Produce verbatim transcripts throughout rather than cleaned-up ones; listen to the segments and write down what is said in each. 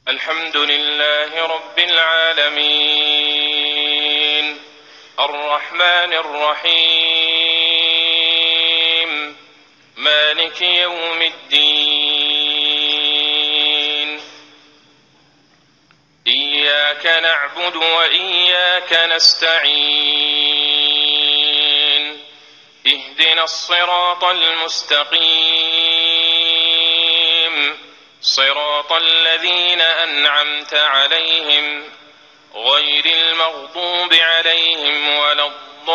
الحمد لله رب العالمين الرحمن الرحيم مالك يوم الدين إياك نعبد وإياك نستعين اهدنا الصراط المستقيم صراط الذين أنعمت عليهم غير المغضوب عليهم ولا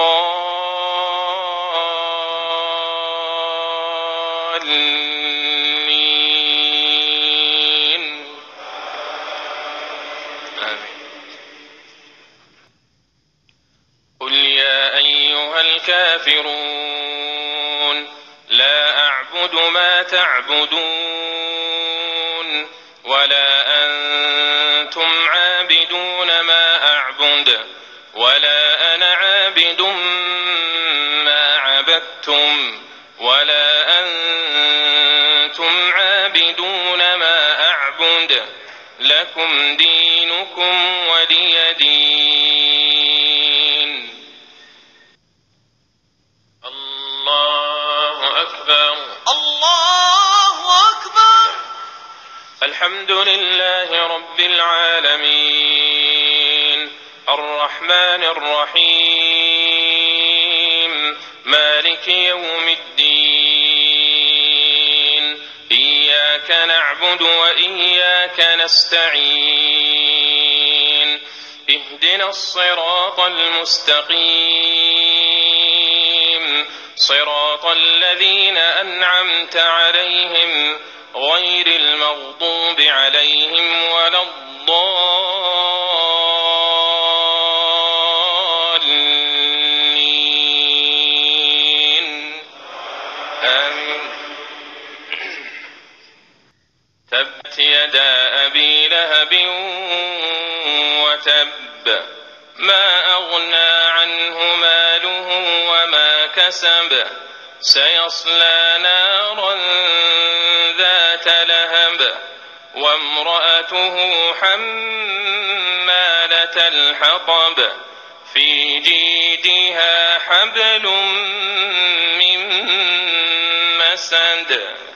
الضالين آمين. قل يا أيها الكافرون لا أعبد ما تعبدون ولا أنتم عابدون ما أعبد ولا أنا عابد ما عبدتم ولا أنتم عابدون ما أعبد لكم دينكم ولي دين. الله أكبر الله أكبر. الحمد لله رب العالمين الرحمن الرحيم مالك يوم الدين إياك نعبد وإياك نستعين اهدنا الصراط المستقيم صراط الذين أنعمت عليهم غير المغضوب عليهم ولا الضالين آمين. تبت يدا أبي لهب وتب ما أغنى عنه ماله وما كسب سيصلى نارا ذات لهب وامرأته حمالة الحطب في جيدها حبل من مسد.